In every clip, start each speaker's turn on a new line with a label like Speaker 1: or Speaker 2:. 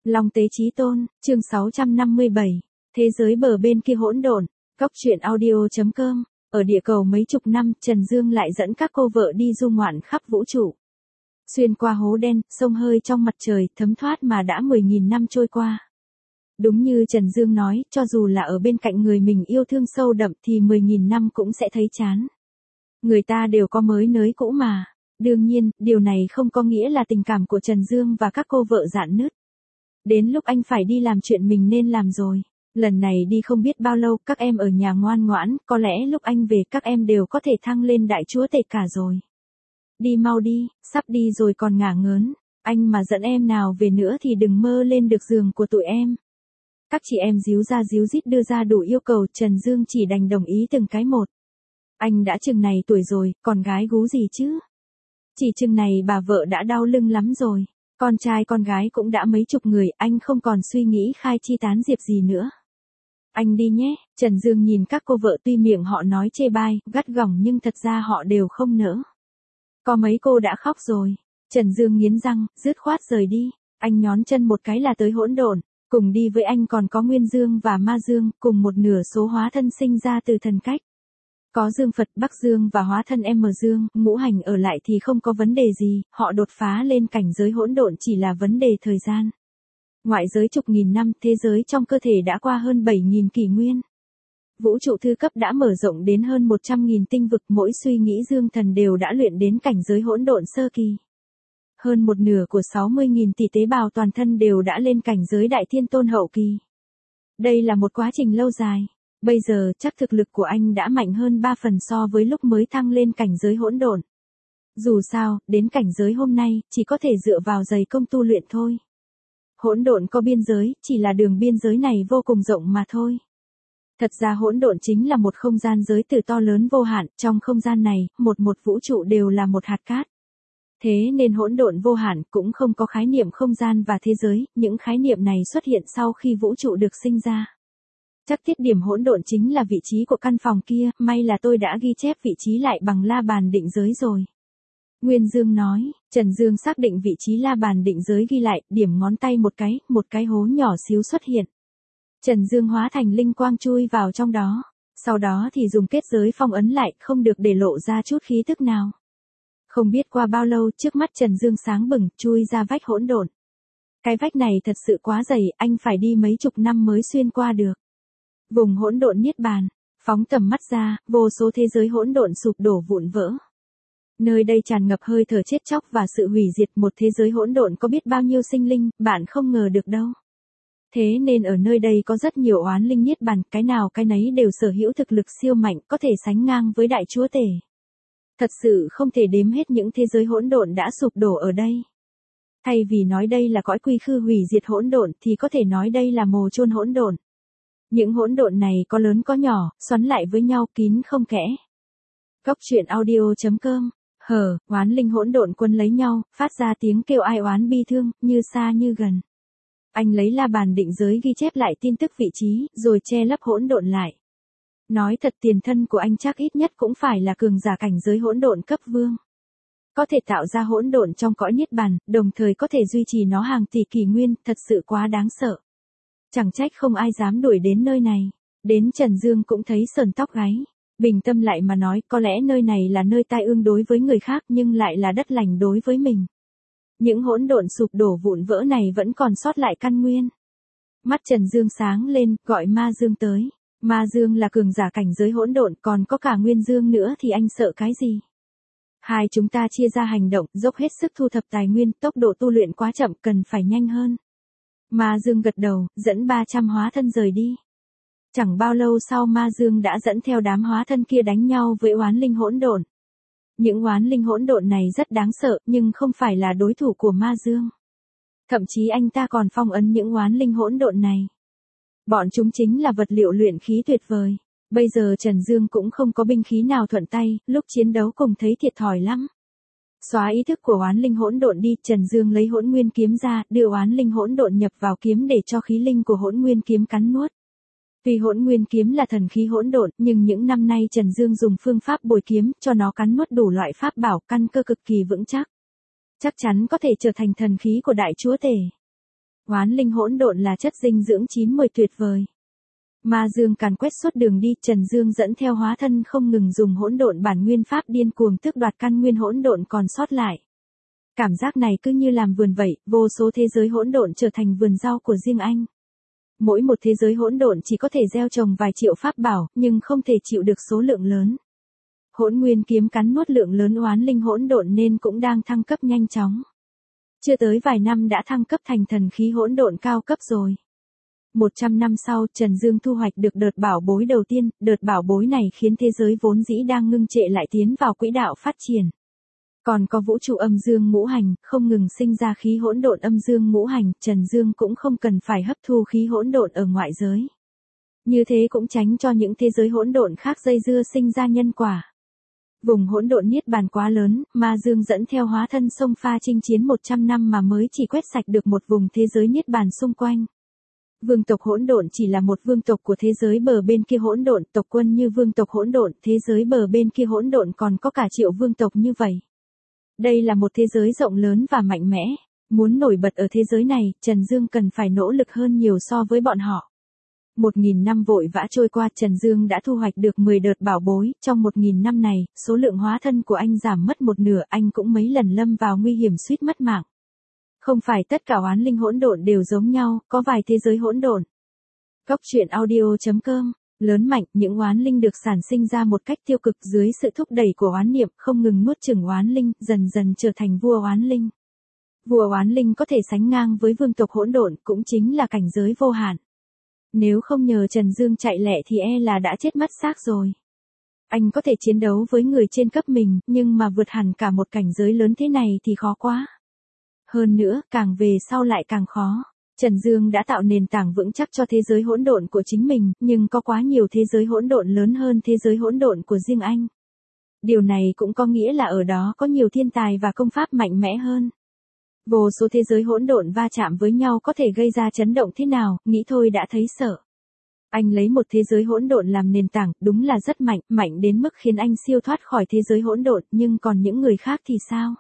Speaker 1: Long Tế Chí Tôn, chương 657. Thế giới bờ bên kia hỗn độn. Góc truyện audio.com. Ở địa cầu mấy chục năm, Trần Dương lại dẫn các cô vợ đi du ngoạn khắp vũ trụ. Xuyên qua hố đen, sông hơi trong mặt trời, thấm thoát mà đã 10.000 năm trôi qua. Đúng như Trần Dương nói, cho dù là ở bên cạnh người mình yêu thương sâu đậm thì 10.000 năm cũng sẽ thấy chán. Người ta đều có mới nới cũ mà. Đương nhiên, điều này không có nghĩa là tình cảm của Trần Dương và các cô vợ rạn nứt. Đến lúc anh phải đi làm chuyện mình nên làm rồi. Lần này đi không biết bao lâu, các em ở nhà ngoan ngoãn, có lẽ lúc anh về các em đều có thể thăng lên đại chúa tể cả rồi. Đi mau đi, sắp đi rồi còn ngả ngớn. Anh mà dẫn em nào về nữa thì đừng mơ lên được giường của tụi em. Các chị em díu ra díu dít đưa ra đủ yêu cầu, Trần Dương chỉ đành đồng ý từng cái một. Anh đã chừng này tuổi rồi, còn gái gú gì chứ? Chỉ chừng này bà vợ đã đau lưng lắm rồi. Con trai con gái cũng đã mấy chục người, anh không còn suy nghĩ khai chi tán diệp gì nữa. Anh đi nhé. Trần Dương nhìn các cô vợ, tuy miệng họ nói chê bai, gắt gỏng nhưng thật ra họ đều không nỡ. Có mấy cô đã khóc rồi. Trần Dương nghiến răng, dứt khoát rời đi. Anh nhón chân một cái là tới hỗn độn. Cùng đi với anh còn có Nguyên Dương và Ma Dương, cùng một nửa số hóa thân sinh ra từ thần cách. Có Dương Phật, Bắc Dương và hóa thân M Dương, ngũ hành ở lại thì không có vấn đề gì, họ đột phá lên cảnh giới hỗn độn chỉ là vấn đề thời gian. Ngoại giới chục nghìn năm, thế giới trong cơ thể đã qua hơn 7.000 kỷ nguyên. Vũ trụ thư cấp đã mở rộng đến hơn 100.000 tinh vực, mỗi suy nghĩ dương thần đều đã luyện đến cảnh giới hỗn độn sơ kỳ. Hơn một nửa của 60.000 tỷ tế bào toàn thân đều đã lên cảnh giới đại thiên tôn hậu kỳ. Đây là một quá trình lâu dài. Bây giờ chắc thực lực của anh đã mạnh hơn 3 phần so với lúc mới thăng lên cảnh giới hỗn độn. Dù sao, đến cảnh giới hôm nay, chỉ có thể dựa vào dày công tu luyện thôi. Hỗn độn có biên giới, chỉ là đường biên giới này vô cùng rộng mà thôi. Thật ra hỗn độn chính là một không gian giới tử to lớn vô hạn, trong không gian này, một vũ trụ đều là một hạt cát. Thế nên hỗn độn vô hạn cũng không có khái niệm không gian và thế giới, những khái niệm này xuất hiện sau khi vũ trụ được sinh ra. Chắc tiết điểm hỗn độn chính là vị trí của căn phòng kia, may là tôi đã ghi chép vị trí lại bằng la bàn định giới rồi. Nguyên Dương nói. Trần Dương xác định vị trí la bàn định giới ghi lại, điểm ngón tay một cái hố nhỏ xíu xuất hiện. Trần Dương hóa thành linh quang chui vào trong đó, sau đó thì dùng kết giới phong ấn lại, không được để lộ ra chút khí tức nào. Không biết qua bao lâu, trước mắt Trần Dương sáng bừng, chui ra vách hỗn độn. Cái vách này thật sự quá dày, anh phải đi mấy chục năm mới xuyên qua được. Vùng hỗn độn niết bàn, phóng tầm mắt ra, vô số thế giới hỗn độn sụp đổ vụn vỡ. Nơi đây tràn ngập hơi thở chết chóc và sự hủy diệt, một thế giới hỗn độn có biết bao nhiêu sinh linh, bạn không ngờ được đâu. Thế nên ở nơi đây có rất nhiều oán linh niết bàn, cái nào cái nấy đều sở hữu thực lực siêu mạnh, có thể sánh ngang với đại chúa tể. Thật sự không thể đếm hết những thế giới hỗn độn đã sụp đổ ở đây. Thay vì nói đây là cõi quy khư hủy diệt hỗn độn thì có thể nói đây là mồ chôn hỗn độn. Những hỗn độn này có lớn có nhỏ, xoắn lại với nhau kín không kẽ. Góc truyện audio.com. Oán linh hỗn độn quân lấy nhau, phát ra tiếng kêu ai oán bi thương, như xa như gần. Anh lấy la bàn định giới ghi chép lại tin tức vị trí, rồi che lấp hỗn độn lại. Nói thật, tiền thân của anh chắc ít nhất cũng phải là cường giả cảnh giới hỗn độn cấp vương. Có thể tạo ra hỗn độn trong cõi niết bàn, đồng thời có thể duy trì nó hàng tỷ kỷ nguyên, thật sự quá đáng sợ. Chẳng trách không ai dám đuổi đến nơi này. Đến Trần Dương cũng thấy sờn tóc gáy. Bình tâm lại mà nói, có lẽ nơi này là nơi tai ương đối với người khác nhưng lại là đất lành đối với mình. Những hỗn độn sụp đổ vụn vỡ này vẫn còn sót lại căn nguyên. Mắt Trần Dương sáng lên, gọi Ma Dương tới. Ma Dương là cường giả cảnh giới hỗn độn, còn có cả Nguyên Dương nữa thì anh sợ cái gì? Hai chúng ta chia ra hành động, dốc hết sức thu thập tài nguyên, tốc độ tu luyện quá chậm, cần phải nhanh hơn. Ma Dương gật đầu, dẫn 300 hóa thân rời đi. Chẳng bao lâu sau Ma Dương đã dẫn theo đám hóa thân kia đánh nhau với oán linh hỗn độn. Những oán linh hỗn độn này rất đáng sợ, nhưng không phải là đối thủ của Ma Dương. Thậm chí anh ta còn phong ấn những oán linh hỗn độn này. Bọn chúng chính là vật liệu luyện khí tuyệt vời. Bây giờ Trần Dương cũng không có binh khí nào thuận tay, lúc chiến đấu cùng thấy thiệt thòi lắm. Xóa ý thức của oán linh hỗn độn đi, Trần Dương lấy hỗn nguyên kiếm ra, đưa oán linh hỗn độn nhập vào kiếm để cho khí linh của hỗn nguyên kiếm cắn nuốt. Tuy hỗn nguyên kiếm là thần khí hỗn độn, nhưng những năm nay Trần Dương dùng phương pháp bồi kiếm cho nó cắn nuốt đủ loại pháp bảo, căn cơ cực kỳ vững chắc. Chắc chắn có thể trở thành thần khí của đại chúa tể. Oán linh hỗn độn là chất dinh dưỡng chín mùi tuyệt vời. Ma dương càn quét suốt đường đi, Trần Dương dẫn theo hóa thân không ngừng dùng hỗn độn bản nguyên pháp điên cuồng tước đoạt căn nguyên hỗn độn còn sót lại. Cảm giác này cứ như làm vườn vậy, vô số thế giới hỗn độn trở thành vườn rau của riêng anh. Mỗi một thế giới hỗn độn chỉ có thể gieo trồng vài triệu pháp bảo, nhưng không thể chịu được số lượng lớn. Hỗn nguyên kiếm cắn nuốt lượng lớn oán linh hỗn độn nên cũng đang thăng cấp nhanh chóng. Chưa tới vài năm đã thăng cấp thành thần khí hỗn độn cao cấp rồi. 100 năm sau, Trần Dương thu hoạch được đợt bảo bối đầu tiên, đợt bảo bối này khiến thế giới vốn dĩ đang ngưng trệ lại tiến vào quỹ đạo phát triển. Còn có vũ trụ âm dương ngũ hành, không ngừng sinh ra khí hỗn độn âm dương ngũ hành, Trần Dương cũng không cần phải hấp thu khí hỗn độn ở ngoại giới. Như thế cũng tránh cho những thế giới hỗn độn khác dây dưa sinh ra nhân quả. Vùng hỗn độn niết bàn quá lớn, Ma Dương dẫn theo hóa thân xông pha chinh chiến 100 năm mà mới chỉ quét sạch được một vùng thế giới niết bàn xung quanh. Vương tộc hỗn độn chỉ là một vương tộc của thế giới bờ bên kia hỗn độn, tộc quân như vương tộc hỗn độn, thế giới bờ bên kia hỗn độn còn có cả triệu vương tộc như vậy. Đây là một thế giới rộng lớn và mạnh mẽ, muốn nổi bật ở thế giới này, Trần Dương cần phải nỗ lực hơn nhiều so với bọn họ. 1000 năm vội vã trôi qua, Trần Dương đã thu hoạch được 10 đợt bảo bối, trong 1000 năm này, số lượng hóa thân của anh giảm mất một nửa, anh cũng mấy lần lâm vào nguy hiểm suýt mất mạng. Không phải tất cả oán linh hỗn độn đều giống nhau, có vài thế giới hỗn độn. Góc truyện audio.com, lớn mạnh, những oán linh được sản sinh ra một cách tiêu cực dưới sự thúc đẩy của oán niệm, không ngừng nuốt chửng oán linh, dần dần trở thành vua oán linh. Vua oán linh có thể sánh ngang với vương tộc hỗn độn, cũng chính là cảnh giới vô hạn. Nếu không nhờ Trần Dương chạy lẹ thì là đã chết mất xác rồi. Anh có thể chiến đấu với người trên cấp mình, nhưng mà vượt hẳn cả một cảnh giới lớn thế này thì khó quá. Hơn nữa, càng về sau lại càng khó. Trần Dương đã tạo nền tảng vững chắc cho thế giới hỗn độn của chính mình, nhưng có quá nhiều thế giới hỗn độn lớn hơn thế giới hỗn độn của riêng anh. Điều này cũng có nghĩa là ở đó có nhiều thiên tài và công pháp mạnh mẽ hơn. Vô số thế giới hỗn độn va chạm với nhau có thể gây ra chấn động thế nào, nghĩ thôi đã thấy sợ. Anh lấy một thế giới hỗn độn làm nền tảng, đúng là rất mạnh, mạnh đến mức khiến anh siêu thoát khỏi thế giới hỗn độn, nhưng còn những người khác thì sao?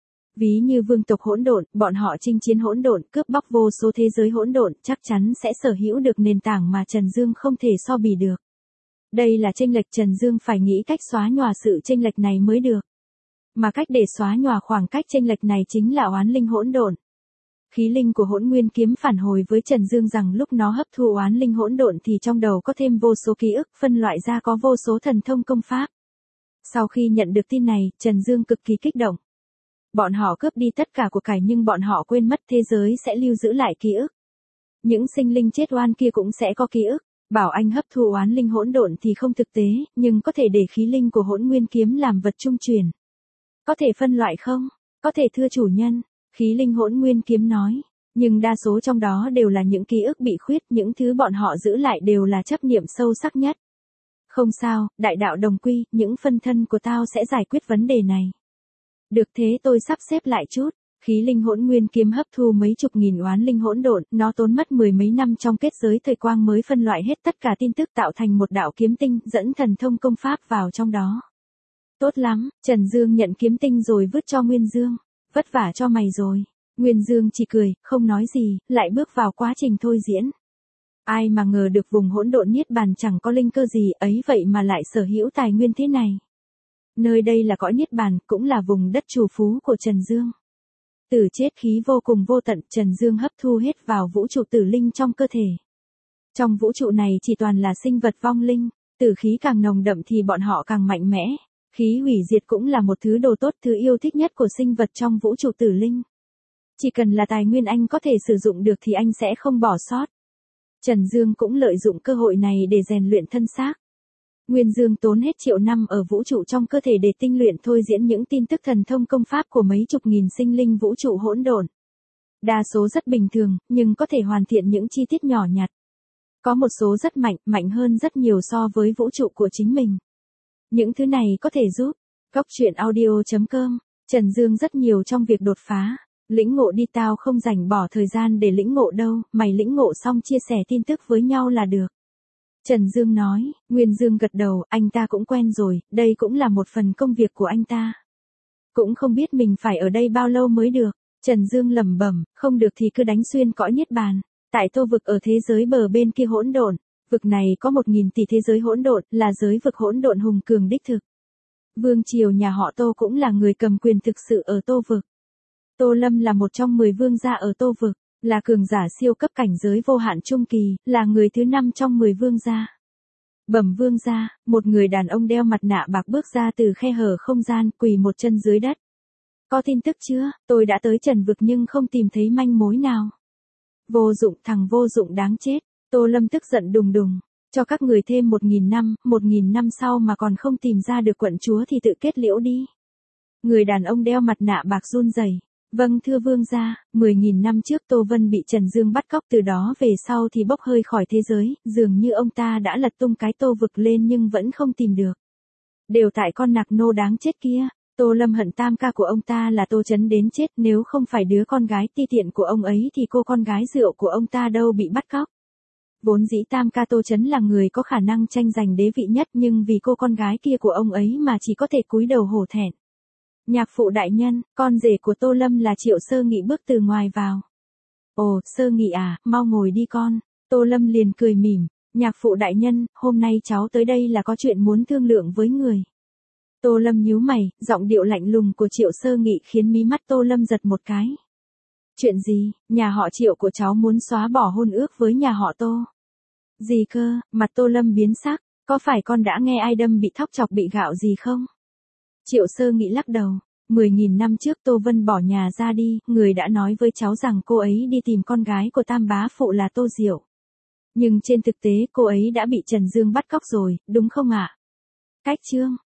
Speaker 1: Ví như vương tộc hỗn độn, bọn họ chinh chiến hỗn độn, cướp bóc vô số thế giới hỗn độn, chắc chắn sẽ sở hữu được nền tảng mà Trần Dương không thể so bì được. Đây là chênh lệch, Trần Dương phải nghĩ cách xóa nhòa sự chênh lệch này mới được. Mà cách để xóa nhòa khoảng cách chênh lệch này chính là oán linh hỗn độn. Khí linh của Hỗn Nguyên kiếm phản hồi với Trần Dương rằng lúc nó hấp thu oán linh hỗn độn thì trong đầu có thêm vô số ký ức, phân loại ra có vô số thần thông công pháp. Sau khi nhận được tin này, Trần Dương cực kỳ kích động. Bọn họ cướp đi tất cả của cải nhưng bọn họ quên mất thế giới sẽ lưu giữ lại ký ức. Những sinh linh chết oan kia cũng sẽ có ký ức. Bảo anh hấp thu oán linh hỗn độn thì không thực tế, nhưng có thể để khí linh của Hỗn Nguyên kiếm làm vật trung truyền. Có thể phân loại không? Có thể thưa chủ nhân, khí linh Hỗn Nguyên kiếm nói. Nhưng đa số trong đó đều là những ký ức bị khuyết, những thứ bọn họ giữ lại đều là chấp niệm sâu sắc nhất. Không sao, đại đạo đồng quy, những phân thân của tao sẽ giải quyết vấn đề này. Được thế tôi sắp xếp lại chút. Khí linh Hỗn Nguyên kiếm hấp thu mấy chục nghìn oán linh hỗn độn, nó tốn mất 10 mấy năm trong kết giới thời quang mới phân loại hết tất cả tin tức tạo thành một đạo kiếm tinh, dẫn thần thông công pháp vào trong đó. Tốt lắm, Trần Dương nhận kiếm tinh rồi vứt cho Nguyên Dương. Vất vả cho mày rồi. Nguyên Dương chỉ cười, không nói gì, lại bước vào quá trình thôi diễn. Ai mà ngờ được vùng hỗn độn niết bàn chẳng có linh cơ gì ấy vậy mà lại sở hữu tài nguyên thế này. Nơi đây là cõi niết bàn, cũng là vùng đất trù phú của Trần Dương. Tử chết khí vô cùng vô tận, Trần Dương hấp thu hết vào vũ trụ tử linh trong cơ thể. Trong vũ trụ này chỉ toàn là sinh vật vong linh, tử khí càng nồng đậm thì bọn họ càng mạnh mẽ. Khí hủy diệt cũng là một thứ đồ tốt, thứ yêu thích nhất của sinh vật trong vũ trụ tử linh. Chỉ cần là tài nguyên anh có thể sử dụng được thì anh sẽ không bỏ sót. Trần Dương cũng lợi dụng cơ hội này để rèn luyện thân xác. Nguyên Dương tốn hết triệu năm ở vũ trụ trong cơ thể để tinh luyện thôi diễn những tin tức thần thông công pháp của mấy chục nghìn sinh linh vũ trụ hỗn độn. Đa số rất bình thường, nhưng có thể hoàn thiện những chi tiết nhỏ nhặt. Có một số rất mạnh, mạnh hơn rất nhiều so với vũ trụ của chính mình. Những thứ này có thể giúp. Góc truyện audio.com, Trần Dương rất nhiều trong việc đột phá. Lĩnh ngộ đi, tao không dành bỏ thời gian để lĩnh ngộ đâu, mày lĩnh ngộ xong chia sẻ tin tức với nhau là được. Trần Dương nói, Nguyên Dương gật đầu, anh ta cũng quen rồi, đây cũng là một phần công việc của anh ta. Cũng không biết mình phải ở đây bao lâu mới được. Trần Dương lẩm bẩm, không được thì cứ đánh xuyên cõi niết bàn. Tại Tô vực ở thế giới bờ bên kia hỗn độn, vực này có 1000 tỷ thế giới hỗn độn, là giới vực hỗn độn hùng cường đích thực. Vương triều nhà họ Tô cũng là người cầm quyền thực sự ở Tô vực. Tô Lâm là một trong 10 vương gia ở Tô vực, là cường giả siêu cấp cảnh giới vô hạn trung kỳ, là người thứ 5 trong 10 vương gia. Bẩm vương gia, một người đàn ông đeo mặt nạ bạc bước ra từ khe hở không gian, quỳ một chân dưới đất. Có tin tức chưa? Tôi đã tới Trần vực nhưng không tìm thấy manh mối nào. Vô dụng, thằng vô dụng đáng chết. Tô Lâm tức giận đùng đùng. Cho các người thêm 1000 năm sau mà còn không tìm ra được quận chúa thì tự kết liễu đi. Người đàn ông đeo mặt nạ bạc run rẩy. Vâng thưa vương gia, 10.000 năm trước Tô Vân bị Trần Dương bắt cóc, từ đó về sau thì bốc hơi khỏi thế giới, dường như ông ta đã lật tung cái Tô vực lên nhưng vẫn không tìm được. Đều tại con nạc nô đáng chết kia. Tô Lâm hận tam ca của ông ta là Tô Chấn đến chết, nếu không phải đứa con gái ti tiện của ông ấy thì cô con gái rượu của ông ta đâu bị bắt cóc. Vốn dĩ tam ca Tô Chấn là người có khả năng tranh giành đế vị nhất, nhưng vì cô con gái kia của ông ấy mà chỉ có thể cúi đầu hổ thẹn. Nhạc phụ đại nhân, con rể của Tô Lâm là Triệu Sơ Nghị bước từ ngoài vào. Ồ, Sơ Nghị à, mau ngồi đi con. Tô Lâm liền cười mỉm, nhạc phụ đại nhân, hôm nay cháu tới đây là có chuyện muốn thương lượng với người. Tô Lâm nhíu mày, giọng điệu lạnh lùng của Triệu Sơ Nghị khiến mí mắt Tô Lâm giật một cái. Chuyện gì, nhà họ Triệu của cháu muốn xóa bỏ hôn ước với nhà họ Tô? Gì cơ, mặt Tô Lâm biến sắc, có phải con đã nghe ai đâm bị thóc chọc bị gạo gì không? Triệu Sơ Nghị lắc đầu, 10.000 năm trước Tô Vân bỏ nhà ra đi, người đã nói với cháu rằng cô ấy đi tìm con gái của tam bá phụ là Tô Diệu. Nhưng trên thực tế cô ấy đã bị Trần Dương bắt cóc rồi, đúng không ạ? Cách chương